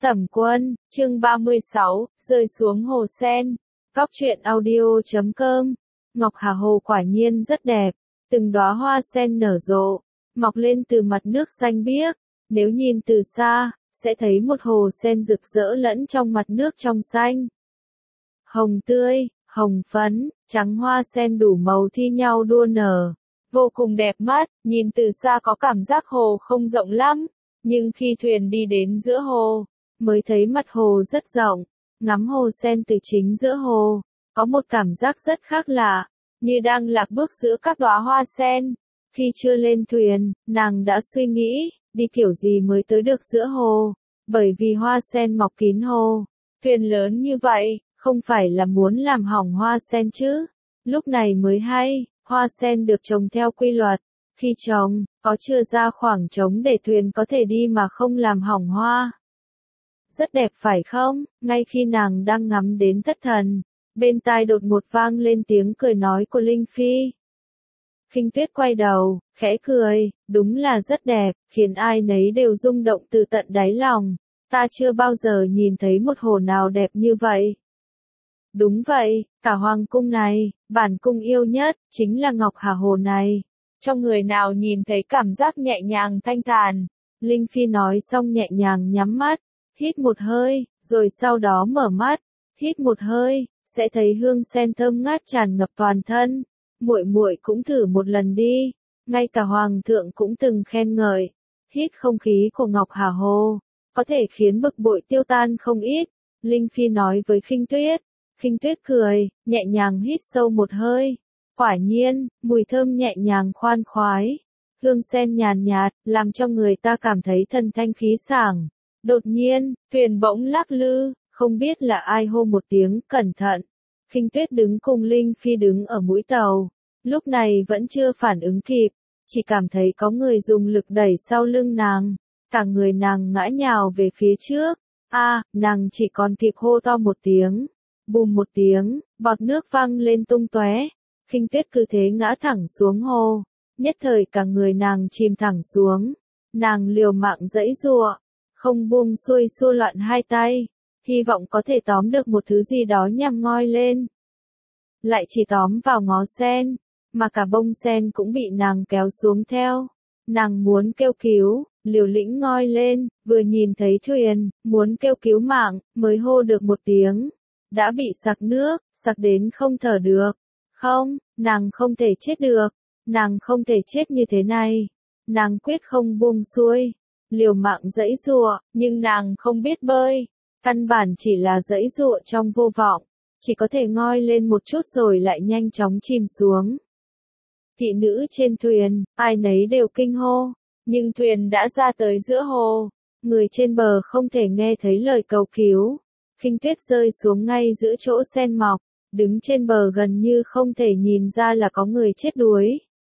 Tẩm Quân, chương 36, rơi xuống hồ sen. Góc truyện audio.com. Ngọc Hà Hồ quả nhiên rất đẹp, từng đóa hoa sen nở rộ, mọc lên từ mặt nước xanh biếc. Nếu nhìn từ xa, sẽ thấy một hồ sen rực rỡ lẫn trong mặt nước trong xanh. Hồng tươi, hồng phấn, trắng hoa sen đủ màu thi nhau đua nở. Vô cùng đẹp mắt, nhìn từ xa có cảm giác hồ không rộng lắm, nhưng khi thuyền đi đến giữa hồ, mới thấy mặt hồ rất rộng. Ngắm hồ sen từ chính giữa hồ, có một cảm giác rất khác lạ, như đang lạc bước giữa các đóa hoa sen. Khi chưa lên thuyền, nàng đã suy nghĩ, đi kiểu gì mới tới được giữa hồ, bởi vì hoa sen mọc kín hồ. Thuyền lớn như vậy, không phải là muốn làm hỏng hoa sen chứ. Lúc này mới hay, hoa sen được trồng theo quy luật. Khi trồng, có chừa ra khoảng trống để thuyền có thể đi mà không làm hỏng hoa. Rất đẹp phải không? Ngay khi nàng đang ngắm đến thất thần, bên tai đột ngột vang lên tiếng cười nói của Linh Phi. Khinh Tuyết quay đầu, khẽ cười, đúng là rất đẹp, khiến ai nấy đều rung động từ tận đáy lòng. Ta chưa bao giờ nhìn thấy một hồ nào đẹp như vậy. Đúng vậy, cả hoàng cung này, bản cung yêu nhất, chính là Ngọc Hà Hồ này. Trong người nào nhìn thấy cảm giác nhẹ nhàng thanh thản. Linh Phi nói xong nhẹ nhàng nhắm mắt, hít một hơi, rồi sau đó mở mắt, hít một hơi, sẽ thấy hương sen thơm ngát tràn ngập toàn thân. Muội cũng thử một lần đi, ngay cả hoàng thượng cũng từng khen ngợi. Hít không khí của Ngọc Hà Hồ, có thể khiến bực bội tiêu tan không ít. Linh Phi nói với Khinh Tuyết. Khinh Tuyết cười, nhẹ nhàng hít sâu một hơi. Quả nhiên, mùi thơm nhẹ nhàng khoan khoái, hương sen nhàn nhạt, làm cho người ta cảm thấy thần thanh khí sảng. Đột nhiên, thuyền bỗng lắc lư, không biết là ai hô một tiếng cẩn thận. Khinh Tuyết đứng cùng Linh Phi đứng ở mũi tàu, lúc này vẫn chưa phản ứng kịp, chỉ cảm thấy có người dùng lực đẩy sau lưng nàng, cả người nàng ngã nhào về phía trước. Nàng chỉ còn kịp hô to một tiếng, bùm một tiếng, bọt nước văng lên tung tóe. Khinh Tuyết cứ thế ngã thẳng xuống hồ, nhất thời cả người nàng chìm thẳng xuống. Nàng liều mạng giãy giụa, không buông xuôi xua loạn hai tay, hy vọng có thể tóm được một thứ gì đó nhằm ngoi lên. Lại chỉ tóm vào ngó sen, mà cả bông sen cũng bị nàng kéo xuống theo. Nàng muốn kêu cứu, liều lĩnh ngoi lên, vừa nhìn thấy thuyền, muốn kêu cứu mạng, mới hô được một tiếng. Đã bị sặc nước, sặc đến không thở được. Không, nàng không thể chết được. Nàng không thể chết như thế này. Nàng quyết không buông xuôi. Liều mạng giãy giụa, nhưng nàng không biết bơi. Căn bản chỉ là giãy giụa trong vô vọng. Chỉ có thể ngoi lên một chút rồi lại nhanh chóng chìm xuống. Thị nữ trên thuyền, ai nấy đều kinh hô. Nhưng thuyền đã ra tới giữa hồ. Người trên bờ không thể nghe thấy lời cầu cứu. Khinh Tuyết rơi xuống ngay giữa chỗ sen mọc, đứng trên bờ gần như không thể nhìn ra là có người chết đuối.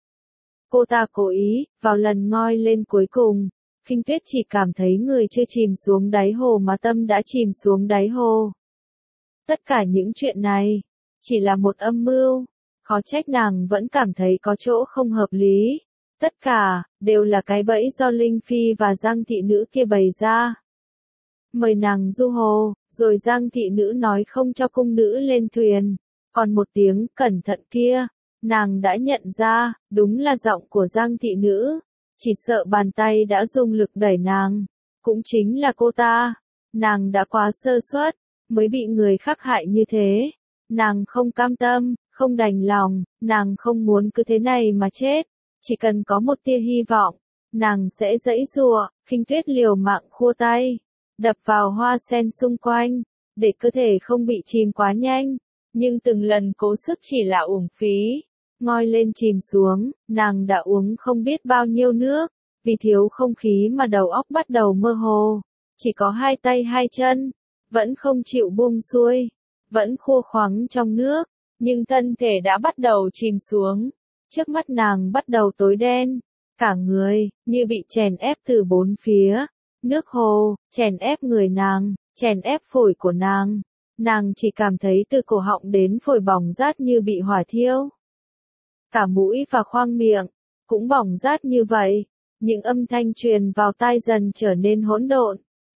Cô ta cố ý, vào lần ngoi lên cuối cùng, Khinh Tuyết chỉ cảm thấy người chưa chìm xuống đáy hồ mà tâm đã chìm xuống đáy hồ. Tất cả những chuyện này, chỉ là một âm mưu, khó trách nàng vẫn cảm thấy có chỗ không hợp lý. Tất cả, đều là cái bẫy do Linh Phi và Giang thị nữ kia bày ra. Mời nàng du hồ, rồi Giang thị nữ nói không cho cung nữ lên thuyền. Còn một tiếng cẩn thận kia, nàng đã nhận ra, đúng là giọng của Giang thị nữ. Chỉ sợ bàn tay đã dùng lực đẩy nàng, cũng chính là cô ta. Nàng đã quá sơ suất, mới bị người khác hại như thế. Nàng không cam tâm, không đành lòng, nàng không muốn cứ thế này mà chết. Chỉ cần có một tia hy vọng, nàng sẽ giãy giụa. Khinh Tuyết liều mạng khua tay, đập vào hoa sen xung quanh, để cơ thể không bị chìm quá nhanh. Nhưng từng lần cố sức chỉ là uổng phí. Ngoi lên chìm xuống, nàng đã uống không biết bao nhiêu nước, vì thiếu không khí mà đầu óc bắt đầu mơ hồ. Chỉ có hai tay hai chân, vẫn không chịu buông xuôi, vẫn khô khoắng trong nước, nhưng thân thể đã bắt đầu chìm xuống. Trước mắt nàng bắt đầu tối đen, cả người, như bị chèn ép từ bốn phía. Nước hồ, chèn ép người nàng, chèn ép phổi của nàng. Nàng chỉ cảm thấy từ cổ họng đến phổi bỏng rát như bị hỏa thiêu. Cả mũi và khoang miệng, cũng bỏng rát như vậy. Những âm thanh truyền vào tai dần trở nên hỗn độn.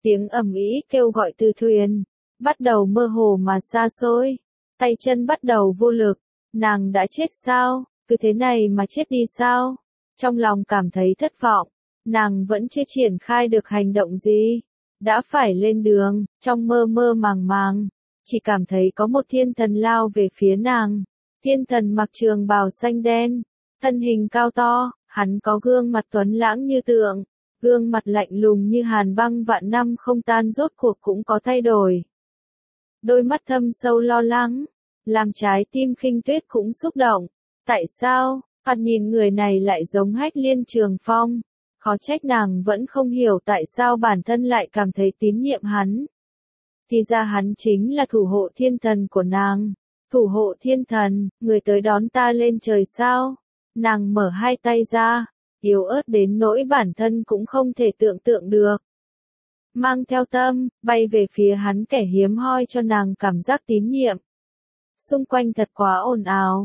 Tiếng ầm ĩ kêu gọi từ thuyền, bắt đầu mơ hồ mà xa xôi, tay chân bắt đầu vô lực, nàng đã chết sao, cứ thế này mà chết đi sao, trong lòng cảm thấy thất vọng, nàng vẫn chưa triển khai được hành động gì, đã phải lên đường, trong mơ mơ màng màng, chỉ cảm thấy có một thiên thần lao về phía nàng, thiên thần mặc trường bào xanh đen, thân hình cao to, hắn có gương mặt tuấn lãng như tượng. Gương mặt lạnh lùng như hàn băng vạn năm không tan rốt cuộc cũng có thay đổi. Đôi mắt thâm sâu lo lắng, làm trái tim Khinh Tuyết cũng xúc động. Tại sao, thoạt nhìn người này lại giống Hách Liên Trường Phong? Khó trách nàng vẫn không hiểu tại sao bản thân lại cảm thấy tín nhiệm hắn. Thì ra hắn chính là thủ hộ thiên thần của nàng. Thủ hộ thiên thần, người tới đón ta lên trời sao? Nàng mở hai tay ra. Yếu ớt đến nỗi bản thân cũng không thể tưởng tượng được. Mang theo tâm, bay về phía hắn kẻ hiếm hoi cho nàng cảm giác tín nhiệm. Xung quanh thật quá ồn ào.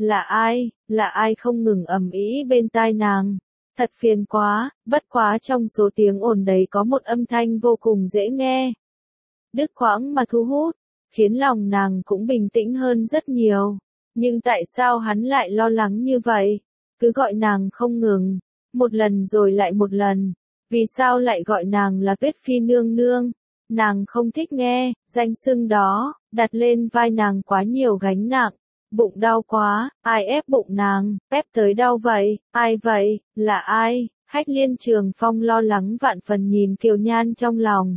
Là ai không ngừng ầm ĩ bên tai nàng. Thật phiền quá, bất quá trong số tiếng ồn đấy có một âm thanh vô cùng dễ nghe. Đứt quãng mà thu hút, khiến lòng nàng cũng bình tĩnh hơn rất nhiều. Nhưng tại sao hắn lại lo lắng như vậy? Cứ gọi nàng không ngừng, một lần rồi lại một lần, vì sao lại gọi nàng là Tuyết Phi nương nương? Nàng không thích nghe, danh xưng đó, đặt lên vai nàng quá nhiều gánh nặng, bụng đau quá, ai ép bụng nàng, ép tới đau vậy, ai vậy, là ai? Hách Liên Trường Phong lo lắng vạn phần nhìn Kiều Nhan trong lòng.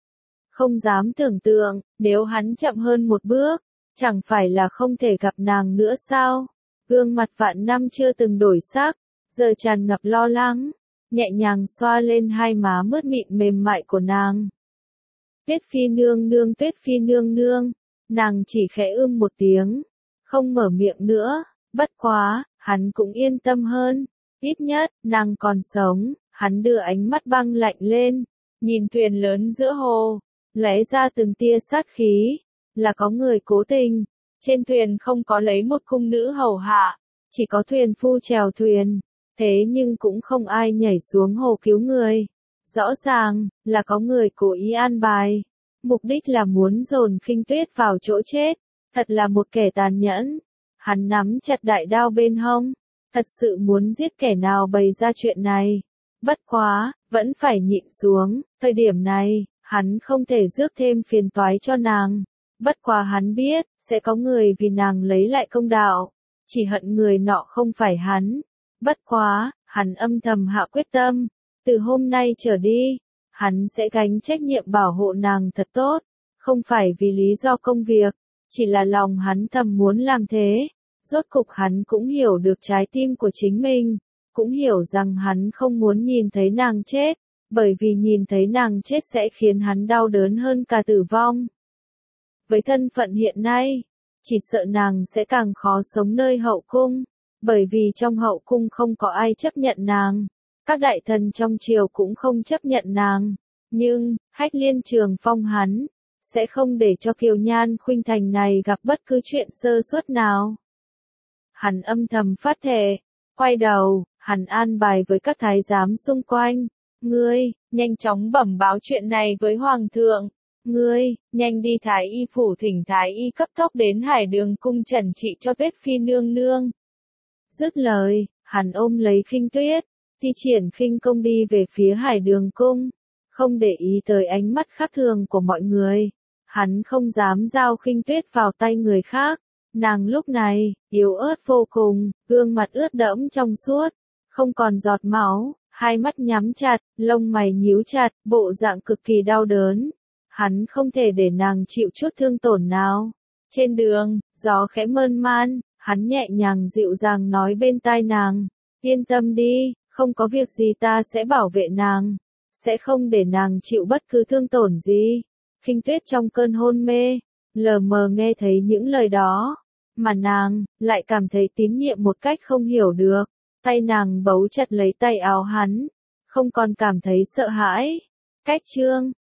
Không dám tưởng tượng, nếu hắn chậm hơn một bước, chẳng phải là không thể gặp nàng nữa sao? Gương mặt vạn năm chưa từng đổi sắc, giờ tràn ngập lo lắng, nhẹ nhàng xoa lên hai má mướt mịn mềm mại của nàng. Tuyết Phi nương nương, Tuyết Phi nương nương, nàng chỉ khẽ một tiếng, không mở miệng nữa, bất quá, hắn cũng yên tâm hơn, ít nhất, nàng còn sống, hắn đưa ánh mắt băng lạnh lên, nhìn thuyền lớn giữa hồ, lóe ra từng tia sát khí, là có người cố tình. Trên thuyền không có lấy một cung nữ hầu hạ, chỉ có thuyền phu chèo thuyền, thế nhưng cũng không ai nhảy xuống hồ cứu người. Rõ ràng, là có người cố ý an bài, mục đích là muốn dồn Khinh Tuyết vào chỗ chết, thật là một kẻ tàn nhẫn. Hắn nắm chặt đại đao bên hông, thật sự muốn giết kẻ nào bày ra chuyện này. Bất quá, vẫn phải nhịn xuống, thời điểm này, hắn không thể rước thêm phiền toái cho nàng. Bất quá hắn biết, sẽ có người vì nàng lấy lại công đạo. Chỉ hận người nọ không phải hắn. Bất quá, hắn âm thầm hạ quyết tâm. Từ hôm nay trở đi, hắn sẽ gánh trách nhiệm bảo hộ nàng thật tốt. Không phải vì lý do công việc, chỉ là lòng hắn thầm muốn làm thế. Rốt cục hắn cũng hiểu được trái tim của chính mình. Cũng hiểu rằng hắn không muốn nhìn thấy nàng chết. Bởi vì nhìn thấy nàng chết sẽ khiến hắn đau đớn hơn cả tử vong. Với thân phận hiện nay, chỉ sợ nàng sẽ càng khó sống nơi hậu cung, bởi vì trong hậu cung không có ai chấp nhận nàng, các đại thần trong triều cũng không chấp nhận nàng, nhưng, Hách Liên Trường Phong hắn, sẽ không để cho Kiều Nhan khuynh thành này gặp bất cứ chuyện sơ suất nào. Hắn âm thầm phát thệ, quay đầu, hắn an bài với các thái giám xung quanh, ngươi, nhanh chóng bẩm báo chuyện này với Hoàng thượng. Ngươi, nhanh đi Thái Y phủ thỉnh Thái Y cấp tốc đến Hải Đường cung trần trị cho Tuyết Phi nương nương. Dứt lời, hắn ôm lấy Khinh Tuyết, thi triển khinh công đi về phía Hải Đường cung, không để ý tới ánh mắt khác thường của mọi người. Hắn không dám giao Khinh Tuyết vào tay người khác. Nàng lúc này, yếu ớt vô cùng, gương mặt ướt đẫm trong suốt, không còn giọt máu, hai mắt nhắm chặt, lông mày nhíu chặt, bộ dạng cực kỳ đau đớn. Hắn không thể để nàng chịu chút thương tổn nào. Trên đường, gió khẽ mơn man, hắn nhẹ nhàng dịu dàng nói bên tai nàng. Yên tâm đi, không có việc gì ta sẽ bảo vệ nàng. Sẽ không để nàng chịu bất cứ thương tổn gì. Khinh Tuyết trong cơn hôn mê, lờ mờ nghe thấy những lời đó. Mà nàng, lại cảm thấy tín nhiệm một cách không hiểu được. Tay nàng bấu chặt lấy tay áo hắn. Không còn cảm thấy sợ hãi. Cách chương